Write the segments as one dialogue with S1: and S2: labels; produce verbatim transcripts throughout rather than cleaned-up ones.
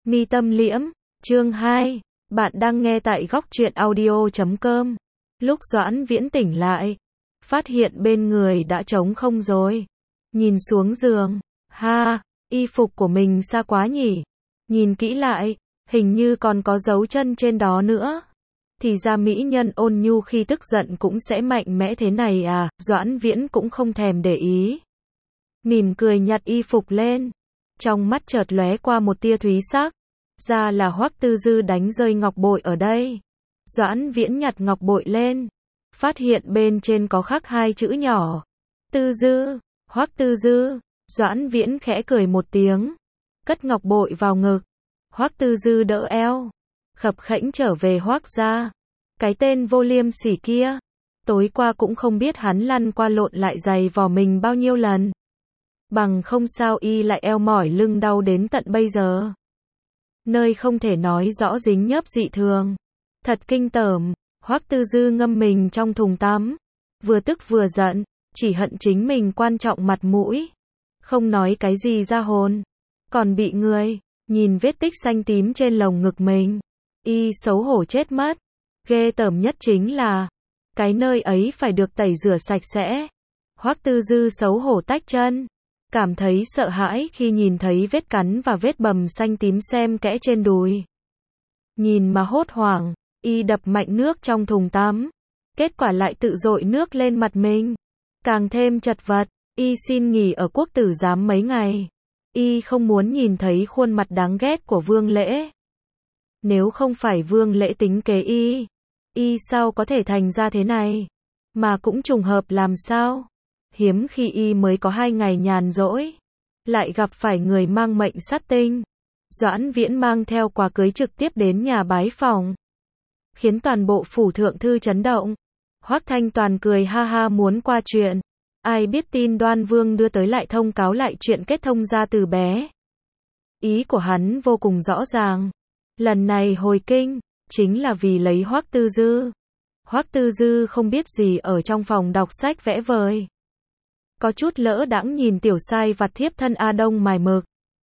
S1: Mi Tâm Liễm, chương hai. Bạn đang nghe tại góc truyện audio chấm com. Lúc Doãn Viễn tỉnh lại, phát hiện bên người đã trống không rồi. Nhìn xuống giường, ha, y phục của mình xa quá nhỉ. Nhìn kỹ lại, hình như còn có dấu chân trên đó nữa. Thì ra mỹ nhân ôn nhu khi tức giận cũng sẽ mạnh mẽ thế này à, Doãn Viễn cũng không thèm để ý. Mỉm cười nhặt y phục lên. Trong mắt chợt lóe qua một tia thúy sắc. Ra là Hoắc Tư Dư đánh rơi ngọc bội ở đây. Doãn Viễn nhặt ngọc bội lên. Phát hiện bên trên có khắc hai chữ nhỏ. Tư Dư, Hoắc Tư Dư. Doãn Viễn khẽ cười một tiếng. Cất ngọc bội vào ngực. Hoắc Tư Dư đỡ eo. Khập khẽnh trở về Hoắc gia. Cái tên vô liêm sỉ kia. Tối qua cũng không biết hắn lăn qua lộn lại giày vò mình bao nhiêu lần. Bằng không sao y lại eo mỏi lưng đau đến tận bây giờ. Nơi không thể nói rõ dính nhớp dị thường. Thật kinh tởm. Hoắc Tư Dư ngâm mình trong thùng tắm. Vừa tức vừa giận. Chỉ hận chính mình quan trọng mặt mũi. Không nói cái gì ra hồn. Còn bị người. Nhìn vết tích xanh tím trên lồng ngực mình. Y xấu hổ chết mất. Ghê tởm nhất chính là. Cái nơi ấy phải được tẩy rửa sạch sẽ. Hoắc Tư Dư xấu hổ tách chân. Cảm thấy sợ hãi khi nhìn thấy vết cắn và vết bầm xanh tím xem kẽ trên đùi. Nhìn mà hốt hoảng, y đập mạnh nước trong thùng tắm. Kết quả lại tự dội nước lên mặt mình. Càng thêm chật vật, y xin nghỉ ở quốc tử giám mấy ngày. Y không muốn nhìn thấy khuôn mặt đáng ghét của Vương Lễ. Nếu không phải Vương Lễ tính kế y, y sao có thể thành ra thế này? Mà cũng trùng hợp làm sao? Hiếm khi y mới có hai ngày nhàn rỗi, lại gặp phải người mang mệnh sát tinh. Doãn Viễn mang theo quà cưới trực tiếp đến nhà bái phỏng, khiến toàn bộ phủ thượng thư chấn động. Hoắc Thanh Toàn cười ha ha muốn qua chuyện. Ai biết tin Đoan Vương đưa tới lại thông cáo lại chuyện kết thông gia từ bé. Ý của hắn vô cùng rõ ràng. Lần này hồi kinh, chính là vì lấy Hoắc Tư Dư. Hoắc Tư Dư không biết gì ở trong phòng đọc sách vẽ vời. Có chút lỡ đãng nhìn tiểu sai vặt thiếp thân A Đông mài mực.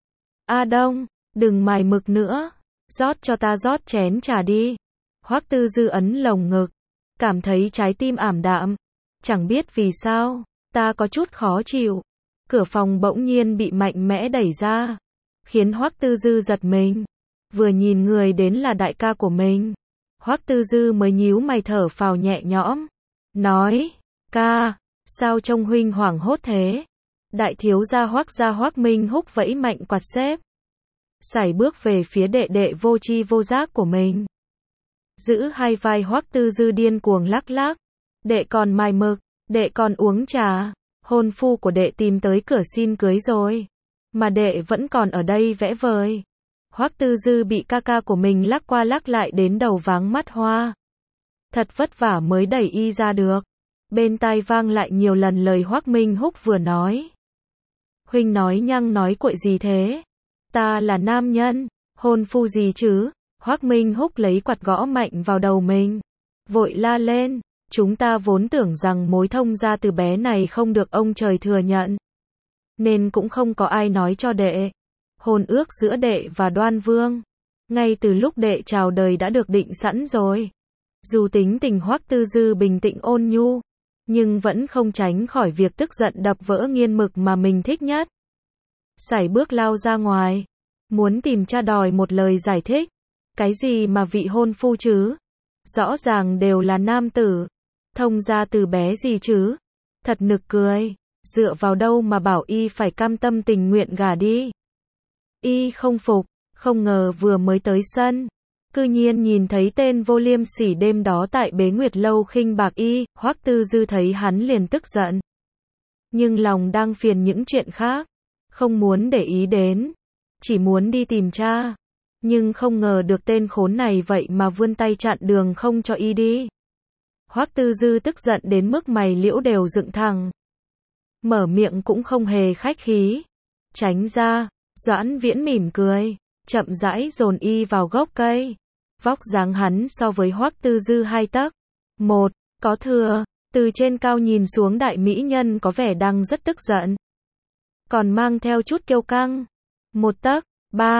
S1: A Đông, đừng mài mực nữa. Rót cho ta rót chén trà đi. Hoắc Tư Dư ấn lồng ngực. Cảm thấy trái tim ảm đạm. Chẳng biết vì sao, ta có chút khó chịu. Cửa phòng bỗng nhiên bị mạnh mẽ đẩy ra. Khiến Hoắc Tư Dư giật mình. Vừa nhìn người đến là đại ca của mình. Hoắc Tư Dư mới nhíu mày thở phào nhẹ nhõm. Nói, ca, sao trông huynh hoảng hốt thế? Đại thiếu gia Hoắc gia Hoắc Minh Húc vẫy mạnh quạt xếp. Sải bước về phía đệ đệ vô tri vô giác của mình. Giữ hai vai Hoắc Tư Dư điên cuồng lắc lắc. Đệ còn mài mực, đệ còn uống trà. Hôn phu của đệ tìm tới cửa xin cưới rồi. Mà đệ vẫn còn ở đây vẽ vời. Hoắc Tư Dư bị ca ca của mình lắc qua lắc lại đến đầu váng mắt hoa. Thật vất vả mới đẩy y ra được. Bên tai vang lại nhiều lần lời Hoắc Minh Húc vừa nói. Huynh nói nhăng nói cuội gì thế? Ta là nam nhân, hôn phu gì chứ? Hoắc Minh Húc lấy quạt gõ mạnh vào đầu mình. Vội la lên, chúng ta vốn tưởng rằng mối thông gia từ bé này không được ông trời thừa nhận. Nên cũng không có ai nói cho đệ. Hôn ước giữa đệ và Đoan Vương. Ngay từ lúc đệ chào đời đã được định sẵn rồi. Dù tính tình Hoắc Tư Dư bình tĩnh ôn nhu. Nhưng vẫn không tránh khỏi việc tức giận đập vỡ nghiên mực mà mình thích nhất. Sải bước lao ra ngoài. Muốn tìm cha đòi một lời giải thích. Cái gì mà vị hôn phu chứ? Rõ ràng đều là nam tử. Thông gia từ bé gì chứ? Thật nực cười. Dựa vào đâu mà bảo y phải cam tâm tình nguyện gả đi? Y không phục. Không ngờ vừa mới tới sân. Cư nhiên nhìn thấy tên vô liêm sỉ đêm đó tại Bế Nguyệt Lâu khinh bạc y. Hoắc Tư Dư thấy hắn liền tức giận. Nhưng lòng đang phiền những chuyện khác. Không muốn để ý đến. Chỉ muốn đi tìm cha. Nhưng không ngờ được tên khốn này vậy mà vươn tay chặn đường không cho y đi. Hoắc Tư Dư tức giận đến mức mày liễu đều dựng thẳng. Mở miệng cũng không hề khách khí. Tránh ra. Doãn Viễn mỉm cười. Chậm rãi dồn y vào gốc cây. Vóc dáng hắn so với Hoắc Tư Dư hai tấc. Một, có thừa. Từ trên cao nhìn xuống đại mỹ nhân có vẻ đang rất tức giận. Còn mang theo chút kiêu căng. Một tấc. Ba.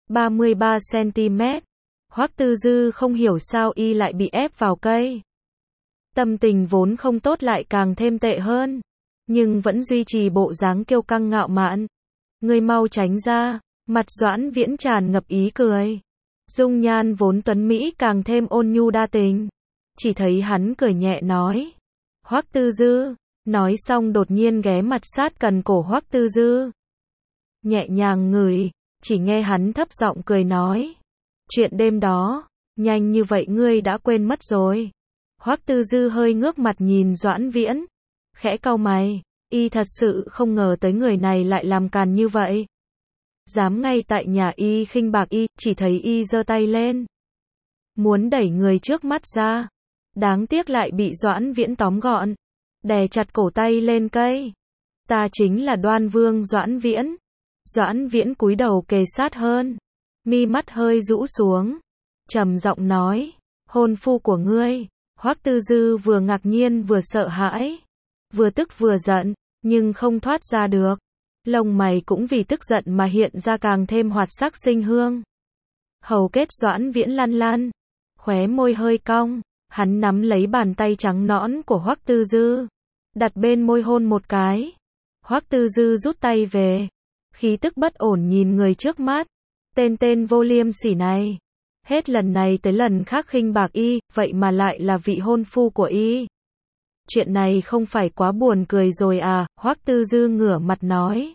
S1: ba mươi ba xăng ti mét. Hoắc Tư Dư không hiểu sao y lại bị ép vào cây. Tâm tình vốn không tốt lại càng thêm tệ hơn, nhưng vẫn duy trì bộ dáng kiêu căng ngạo mạn. Ngươi mau tránh ra, mặt Doãn Viễn tràn ngập ý cười. Dung nhan vốn tuấn mỹ càng thêm ôn nhu đa tình. Chỉ thấy hắn cười nhẹ nói. Hoắc Tư Dư, nói xong đột nhiên ghé mặt sát gần cổ Hoắc Tư Dư. Nhẹ nhàng ngửi, chỉ nghe hắn thấp giọng cười nói. Chuyện đêm đó, nhanh như vậy ngươi đã quên mất rồi. Hoắc Tư Dư hơi ngước mặt nhìn Doãn Viễn, khẽ cau mày, y thật sự không ngờ tới người này lại làm càn như vậy. Dám ngay tại nhà y khinh bạc y, chỉ thấy y giơ tay lên, muốn đẩy người trước mắt ra, đáng tiếc lại bị Doãn Viễn tóm gọn, đè chặt cổ tay lên cây. Ta chính là Đoan Vương Doãn Viễn. Doãn Viễn cúi đầu kề sát hơn, mi mắt hơi rũ xuống, trầm giọng nói, hôn phu của ngươi. Hoắc Tư Dư vừa ngạc nhiên vừa sợ hãi, vừa tức vừa giận, nhưng không thoát ra được. Lông mày cũng vì tức giận mà hiện ra càng thêm hoạt sắc sinh hương. Hầu kết Doãn Viễn lăn lăn, khóe môi hơi cong, hắn nắm lấy bàn tay trắng nõn của Hoắc Tư Dư, đặt bên môi hôn một cái. Hoắc Tư Dư rút tay về, khí tức bất ổn nhìn người trước mắt. Tên tên vô liêm sỉ này, hết lần này tới lần khác khinh bạc y, vậy mà lại là vị hôn phu của y. Chuyện này không phải quá buồn cười rồi à? Hoắc Tư Dư ngửa mặt nói.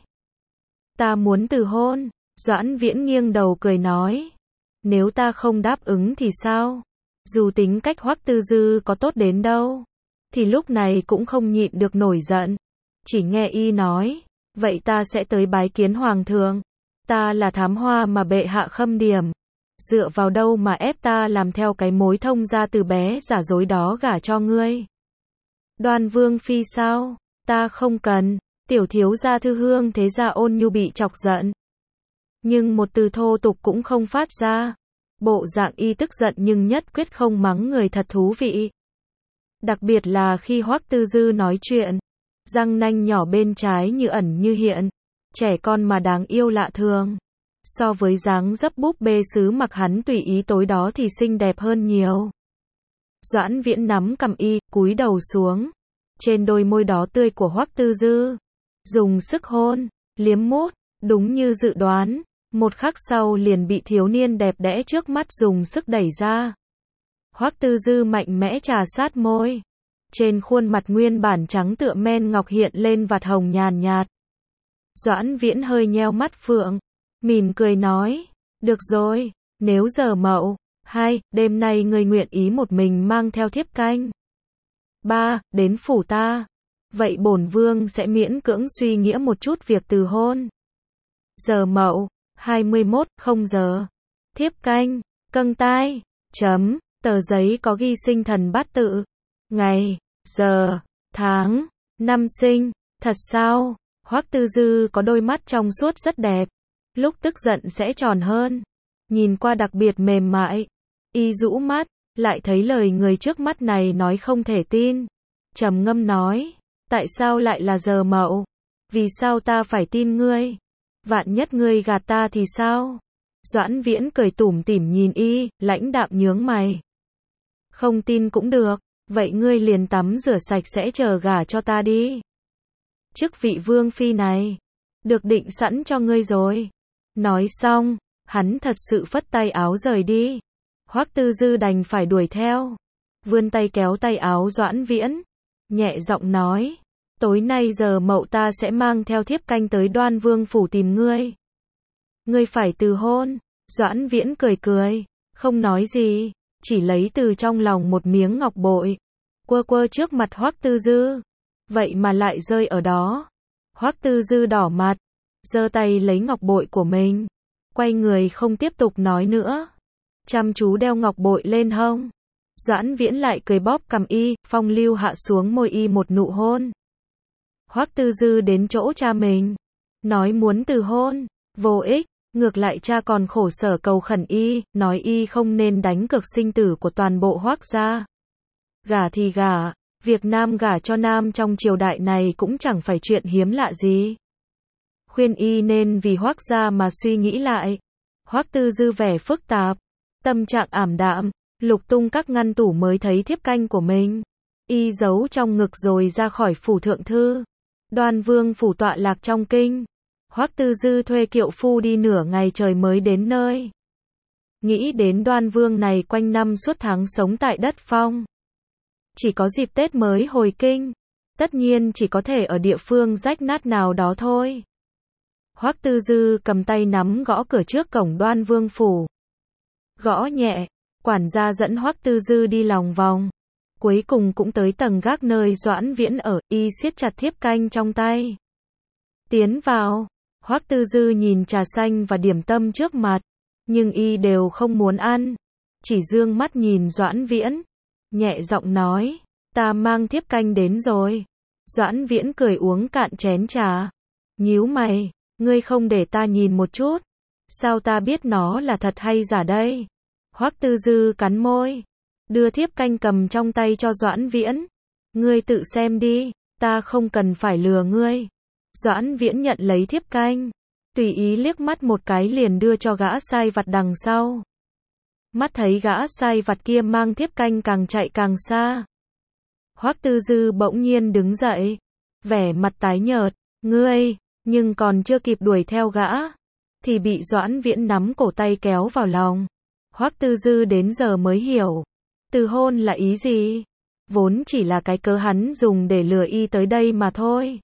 S1: Ta muốn từ hôn. Doãn Viễn nghiêng đầu cười nói. Nếu ta không đáp ứng thì sao? Dù tính cách Hoắc Tư Dư có tốt đến đâu, thì lúc này cũng không nhịn được nổi giận. Chỉ nghe y nói, vậy ta sẽ tới bái kiến hoàng thượng. Ta là thám hoa mà bệ hạ khâm điểm. Dựa vào đâu mà ép ta làm theo cái mối thông gia từ bé giả dối đó gả cho ngươi? Đoan Vương phi sao? Ta không cần. Tiểu thiếu gia Thư Hương thế gia Ôn Nhu bị chọc giận, nhưng một từ thô tục cũng không phát ra. Bộ dạng y tức giận nhưng nhất quyết không mắng người thật thú vị. Đặc biệt là khi Hoắc Tư Dư nói chuyện, răng nanh nhỏ bên trái như ẩn như hiện, trẻ con mà đáng yêu lạ thường. So với dáng dấp búp bê sứ mặc hắn tùy ý tối đó thì xinh đẹp hơn nhiều. Doãn Viễn nắm cằm y, cúi đầu xuống, trên đôi môi đỏ tươi của Hoắc Tư Dư, dùng sức hôn, liếm mút, đúng như dự đoán, một khắc sau liền bị thiếu niên đẹp đẽ trước mắt dùng sức đẩy ra. Hoắc Tư Dư mạnh mẽ trà sát môi, trên khuôn mặt nguyên bản trắng tựa men ngọc hiện lên vạt hồng nhàn nhạt. Doãn Viễn hơi nheo mắt phượng, mỉm cười nói, được rồi, nếu giờ mậu hai, đêm nay ngươi nguyện ý một mình mang theo thiếp canh ba, đến phủ ta, vậy bổn vương sẽ miễn cưỡng suy nghĩa một chút việc từ hôn. Giờ mậu hai mươi mốt không giờ. Thiếp canh, câng tai, chấm, tờ giấy có ghi sinh thần bát tự, ngày, giờ, tháng, năm sinh. Thật sao? Hoắc Tư Dư có đôi mắt trong suốt rất đẹp, lúc tức giận sẽ tròn hơn, nhìn qua đặc biệt mềm mại. Y rũ mắt, lại thấy lời người trước mắt này nói không thể tin. Trầm ngâm nói, tại sao lại là giờ mậu? Vì sao ta phải tin ngươi? Vạn nhất ngươi gạt ta thì sao? Doãn Viễn cười tủm tỉm nhìn y, lãnh đạm nhướng mày. Không tin cũng được, vậy ngươi liền tắm rửa sạch sẽ chờ gả cho ta đi. Chức vị vương phi này, được định sẵn cho ngươi rồi. Nói xong, hắn thật sự phất tay áo rời đi. Hoắc Tư Dư đành phải đuổi theo, vươn tay kéo tay áo Doãn Viễn, nhẹ giọng nói, tối nay giờ mậu ta sẽ mang theo thiếp canh tới Đoan Vương phủ tìm ngươi. Ngươi phải từ hôn. Doãn Viễn cười cười, không nói gì, chỉ lấy từ trong lòng một miếng ngọc bội, quơ quơ trước mặt Hoắc Tư Dư. Vậy mà lại rơi ở đó. Hoắc Tư Dư đỏ mặt, giơ tay lấy ngọc bội của mình, quay người không tiếp tục nói nữa, chăm chú đeo ngọc bội lên hông. Doãn Viễn lại cười bóp cằm y, phong lưu hạ xuống môi y một nụ hôn. Hoắc Tư Dư đến chỗ cha mình, nói muốn từ hôn, vô ích, ngược lại cha còn khổ sở cầu khẩn y, nói y không nên đánh cược sinh tử của toàn bộ Hoắc gia. Gả thì gả, việc nam gả cho nam trong triều đại này cũng chẳng phải chuyện hiếm lạ gì. Khuyên y nên vì Hoắc gia mà suy nghĩ lại. Hoắc Tư Dư vẻ phức tạp, tâm trạng ảm đạm, lục tung các ngăn tủ mới thấy thiếp canh của mình. Y giấu trong ngực rồi ra khỏi phủ thượng thư. Đoan Vương phủ tọa lạc trong kinh. Hoắc Tư Dư thuê kiệu phu đi nửa ngày trời mới đến nơi. Nghĩ đến Đoan Vương này quanh năm suốt tháng sống tại đất phong. Chỉ có dịp Tết mới hồi kinh. Tất nhiên chỉ có thể ở địa phương rách nát nào đó thôi. Hoắc Tư Dư cầm tay nắm gõ cửa trước cổng Đoan Vương phủ. Gõ nhẹ, quản gia dẫn Hoắc Tư Dư đi lòng vòng. Cuối cùng cũng tới tầng gác nơi Doãn Viễn ở, y siết chặt thiếp canh trong tay. Tiến vào, Hoắc Tư Dư nhìn trà xanh và điểm tâm trước mặt, nhưng y đều không muốn ăn. Chỉ dương mắt nhìn Doãn Viễn, nhẹ giọng nói, ta mang thiếp canh đến rồi. Doãn Viễn cười uống cạn chén trà. Nhíu mày, ngươi không để ta nhìn một chút. Sao ta biết nó là thật hay giả đây? Hoắc Tư Dư cắn môi, đưa thiếp canh cầm trong tay cho Doãn Viễn. Ngươi tự xem đi, ta không cần phải lừa ngươi. Doãn Viễn nhận lấy thiếp canh, tùy ý liếc mắt một cái liền đưa cho gã sai vặt đằng sau. Mắt thấy gã sai vặt kia mang thiếp canh càng chạy càng xa. Hoắc Tư Dư bỗng nhiên đứng dậy, vẻ mặt tái nhợt, ngươi, nhưng còn chưa kịp đuổi theo gã, thì bị Doãn Viễn nắm cổ tay kéo vào lòng. Hoắc Tư Dư đến giờ mới hiểu, từ hôn là ý gì? Vốn chỉ là cái cớ hắn dùng để lừa y tới đây mà thôi.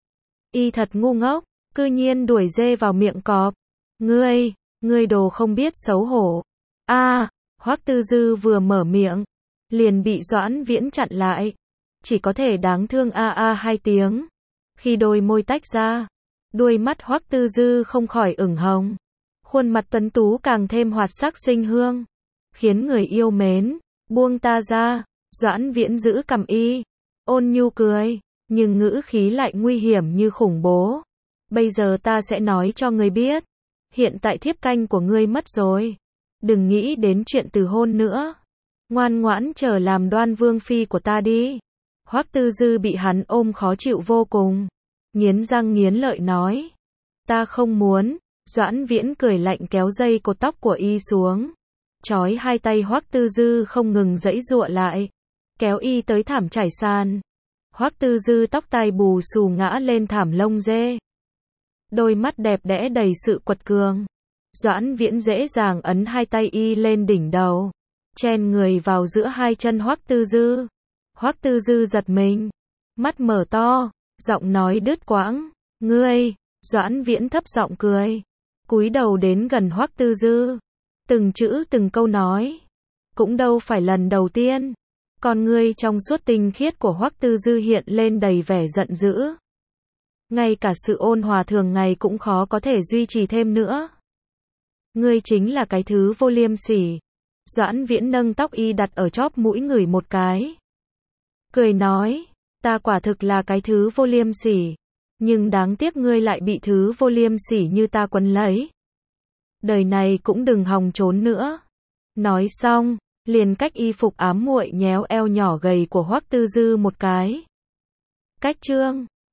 S1: Y thật ngu ngốc, cư nhiên đuổi dê vào miệng cọp. Ngươi, ngươi đồ không biết xấu hổ. A, à, Hoắc Tư Dư vừa mở miệng, liền bị Doãn Viễn chặn lại. Chỉ có thể đáng thương a a hai tiếng. Khi đôi môi tách ra, đuôi mắt Hoắc Tư Dư không khỏi ửng hồng. Khuôn mặt tuấn tú càng thêm hoạt sắc xinh hương, khiến người yêu mến. Buông ta ra, Doãn Viễn giữ cằm y, ôn nhu cười, nhưng ngữ khí lại nguy hiểm như khủng bố. Bây giờ ta sẽ nói cho ngươi biết, hiện tại thiếp canh của ngươi mất rồi. Đừng nghĩ đến chuyện từ hôn nữa. Ngoan ngoãn chờ làm Đoan Vương phi của ta đi. Hoắc Tư Dư bị hắn ôm khó chịu vô cùng, nghiến răng nghiến lợi nói, ta không muốn. Doãn Viễn cười lạnh kéo dây cột tóc của y xuống, trói hai tay Hoắc Tư Dư không ngừng giãy giụa lại, kéo y tới thảm trải sàn. Hoắc Tư Dư tóc tai bù xù ngã lên thảm lông dê, đôi mắt đẹp đẽ đầy sự quật cường. Doãn Viễn dễ dàng ấn hai tay y lên đỉnh đầu, chen người vào giữa hai chân Hoắc Tư Dư. Hoắc Tư Dư giật mình, mắt mở to, giọng nói đứt quãng, ngươi. Doãn Viễn thấp giọng cười, cúi đầu đến gần Hoắc Tư Dư, từng chữ từng câu nói, cũng đâu phải lần đầu tiên. Con ngươi trong suốt tinh khiết của Hoắc Tư Dư hiện lên đầy vẻ giận dữ. Ngay cả sự ôn hòa thường ngày cũng khó có thể duy trì thêm nữa. Ngươi chính là cái thứ vô liêm sỉ. Doãn Viễn nâng tóc y đặt ở chóp mũi ngửi một cái, cười nói, ta quả thực là cái thứ vô liêm sỉ, nhưng đáng tiếc ngươi lại bị thứ vô liêm sỉ như ta quấn lấy. Đời này cũng đừng hòng trốn nữa. Nói xong, liền cách y phục ám muội nhéo eo nhỏ gầy của Hoắc Tư Dư một cái. Cách trương.